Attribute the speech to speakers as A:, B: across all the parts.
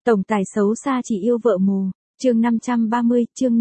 A: Tổng tài xấu xa chỉ yêu vợ mù. Chương 530, chương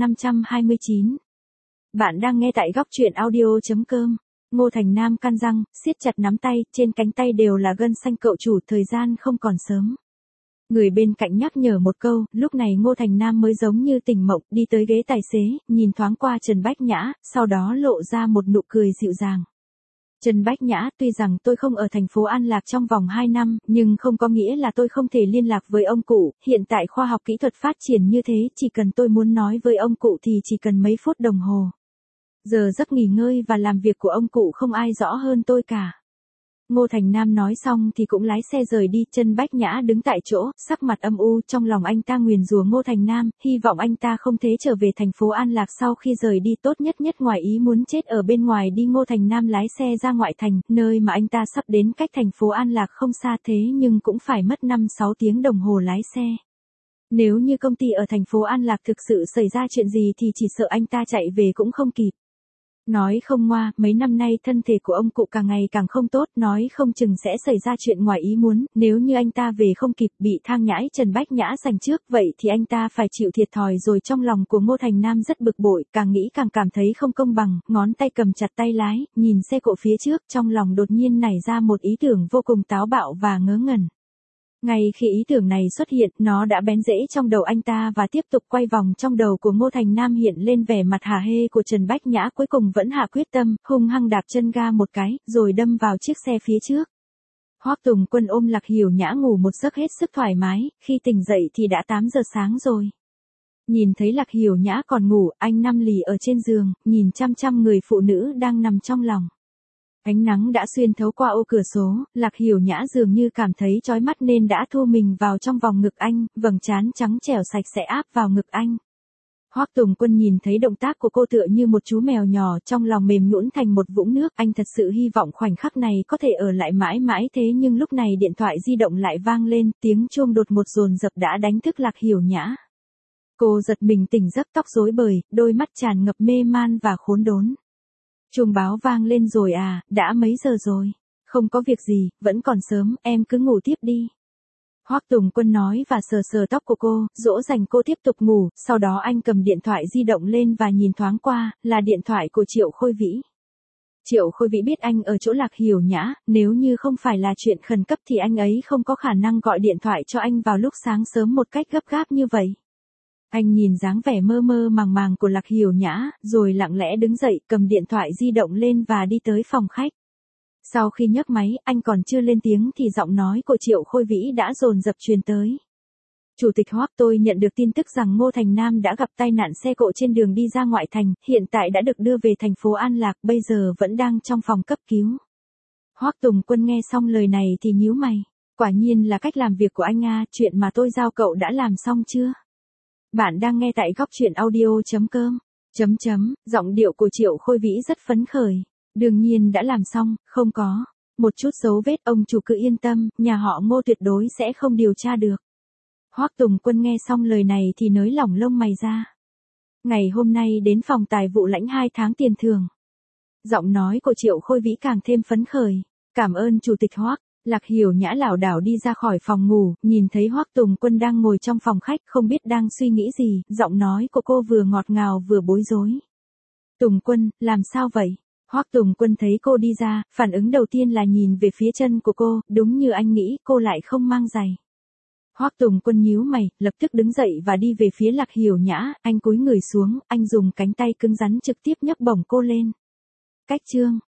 A: 529. Bạn đang nghe tại góc truyện audio.com. Ngô Thành Nam căn răng, siết chặt nắm tay, trên cánh tay đều là gân xanh. Cậu chủ, thời gian không còn sớm. Người bên cạnh nhắc nhở một câu, lúc này Ngô Thành Nam mới giống như tỉnh mộng, đi tới ghế tài xế, nhìn thoáng qua Trần Bách Nhã, sau đó lộ ra một nụ cười dịu dàng. Trần Bách Nhã, tuy rằng tôi không ở thành phố An Lạc trong vòng 2 năm, nhưng không có nghĩa là tôi không thể liên lạc với ông cụ, hiện tại khoa học kỹ thuật phát triển như thế, chỉ cần tôi muốn nói với ông cụ thì chỉ cần mấy phút đồng hồ. Giờ giấc nghỉ ngơi và làm việc của ông cụ không ai rõ hơn tôi cả. Ngô Thành Nam nói xong thì cũng lái xe rời đi. Trần Bách Nhã đứng tại chỗ, sắc mặt âm u, trong lòng anh ta nguyền rủa Ngô Thành Nam, hy vọng anh ta không thể trở về thành phố An Lạc sau khi rời đi, tốt nhất ngoài ý muốn chết ở bên ngoài đi. Ngô Thành Nam lái xe ra ngoại thành, nơi mà anh ta sắp đến cách thành phố An Lạc không xa, thế nhưng cũng phải mất 5-6 tiếng đồng hồ lái xe. Nếu như công ty ở thành phố An Lạc thực sự xảy ra chuyện gì thì chỉ sợ anh ta chạy về cũng không kịp. Nói không ngoa, mấy năm nay thân thể của ông cụ càng ngày càng không tốt, nói không chừng sẽ xảy ra chuyện ngoài ý muốn, nếu như anh ta về không kịp, bị thang nhãi Trần Bách Nhã giành trước, vậy thì anh ta phải chịu thiệt thòi rồi. Trong lòng của Ngô Thành Nam rất bực bội, càng nghĩ càng cảm thấy không công bằng, ngón tay cầm chặt tay lái, nhìn xe cộ phía trước, trong lòng đột nhiên nảy ra một ý tưởng vô cùng táo bạo và ngớ ngẩn. Ngay khi ý tưởng này xuất hiện, nó đã bén rễ trong đầu anh ta và tiếp tục quay vòng trong đầu của Ngô Thành Nam, hiện lên vẻ mặt hả hê của Trần Bách Nhã, cuối cùng vẫn hạ quyết tâm, hung hăng đạp chân ga một cái, rồi đâm vào chiếc xe phía trước. Hoắc Tùng Quân ôm Lạc Hiểu Nhã ngủ một giấc hết sức thoải mái, khi tỉnh dậy thì đã 8 giờ sáng rồi. Nhìn thấy Lạc Hiểu Nhã còn ngủ, anh nằm lì ở trên giường, nhìn chăm chăm người phụ nữ đang nằm trong lòng. Ánh nắng đã xuyên thấu qua ô cửa sổ, Lạc Hiểu Nhã dường như cảm thấy chói mắt nên đã thu mình vào trong vòng ngực anh, vầng trán trắng trẻo sạch sẽ áp vào ngực anh. Hoắc Tùng Quân nhìn thấy động tác của cô tựa như một chú mèo nhỏ, trong lòng mềm nhũn thành một vũng nước. Anh thật sự hy vọng khoảnh khắc này có thể ở lại mãi mãi, thế nhưng lúc này điện thoại di động lại vang lên, tiếng chuông đột một dồn dập đã đánh thức Lạc Hiểu Nhã. Cô giật mình tỉnh giấc, tóc rối bời, đôi mắt tràn ngập mê man và khốn đốn. Chuông báo vang lên rồi à, đã mấy giờ rồi? Không có việc gì, vẫn còn sớm, em cứ ngủ tiếp đi. Hoắc Tùng Quân nói và sờ sờ tóc của cô, dỗ dành cô tiếp tục ngủ, sau đó anh cầm điện thoại di động lên và nhìn thoáng qua, là điện thoại của Triệu Khôi Vĩ. Triệu Khôi Vĩ biết anh ở chỗ Lạc Hiểu Nhã, nếu như không phải là chuyện khẩn cấp thì anh ấy không có khả năng gọi điện thoại cho anh vào lúc sáng sớm một cách gấp gáp như vậy. Anh nhìn dáng vẻ mơ mơ màng màng của Lạc Hiểu Nhã, rồi lặng lẽ đứng dậy, cầm điện thoại di động lên và đi tới phòng khách. Sau khi nhấc máy, anh còn chưa lên tiếng thì giọng nói của Triệu Khôi Vĩ đã dồn dập truyền tới. Chủ tịch Hoắc, tôi nhận được tin tức rằng Ngô Thành Nam đã gặp tai nạn xe cộ trên đường đi ra ngoại thành, hiện tại đã được đưa về thành phố An Lạc, bây giờ vẫn đang trong phòng cấp cứu. Hoắc Tùng Quân nghe xong lời này thì nhíu mày. Quả nhiên là cách làm việc của anh à, chuyện mà tôi giao cậu đã làm xong chưa? Bạn đang nghe tại góc truyện audio.com. Giọng điệu của Triệu Khôi Vĩ rất phấn khởi. Đương nhiên đã làm xong, không có một chút dấu vết, ông chủ cứ yên tâm, nhà họ Ngô tuyệt đối sẽ không điều tra được. Hoắc Tùng Quân nghe xong lời này thì nới lỏng lông mày ra. Ngày hôm nay đến phòng tài vụ lãnh 2 tháng tiền thưởng. Giọng nói của Triệu Khôi Vĩ càng thêm phấn khởi. Cảm ơn chủ tịch Hoắc. Lạc Hiểu Nhã lảo đảo đi ra khỏi phòng ngủ, nhìn thấy Hoắc Tùng Quân đang ngồi trong phòng khách, không biết đang suy nghĩ gì, giọng nói của cô vừa ngọt ngào vừa bối rối. Tùng Quân, làm sao vậy? Hoắc Tùng Quân thấy cô đi ra, phản ứng đầu tiên là nhìn về phía chân của cô, đúng như anh nghĩ, cô lại không mang giày. Hoắc Tùng Quân nhíu mày, lập tức đứng dậy và đi về phía Lạc Hiểu Nhã, anh cúi người xuống, anh dùng cánh tay cứng rắn trực tiếp nhấc bổng cô lên. Cách chương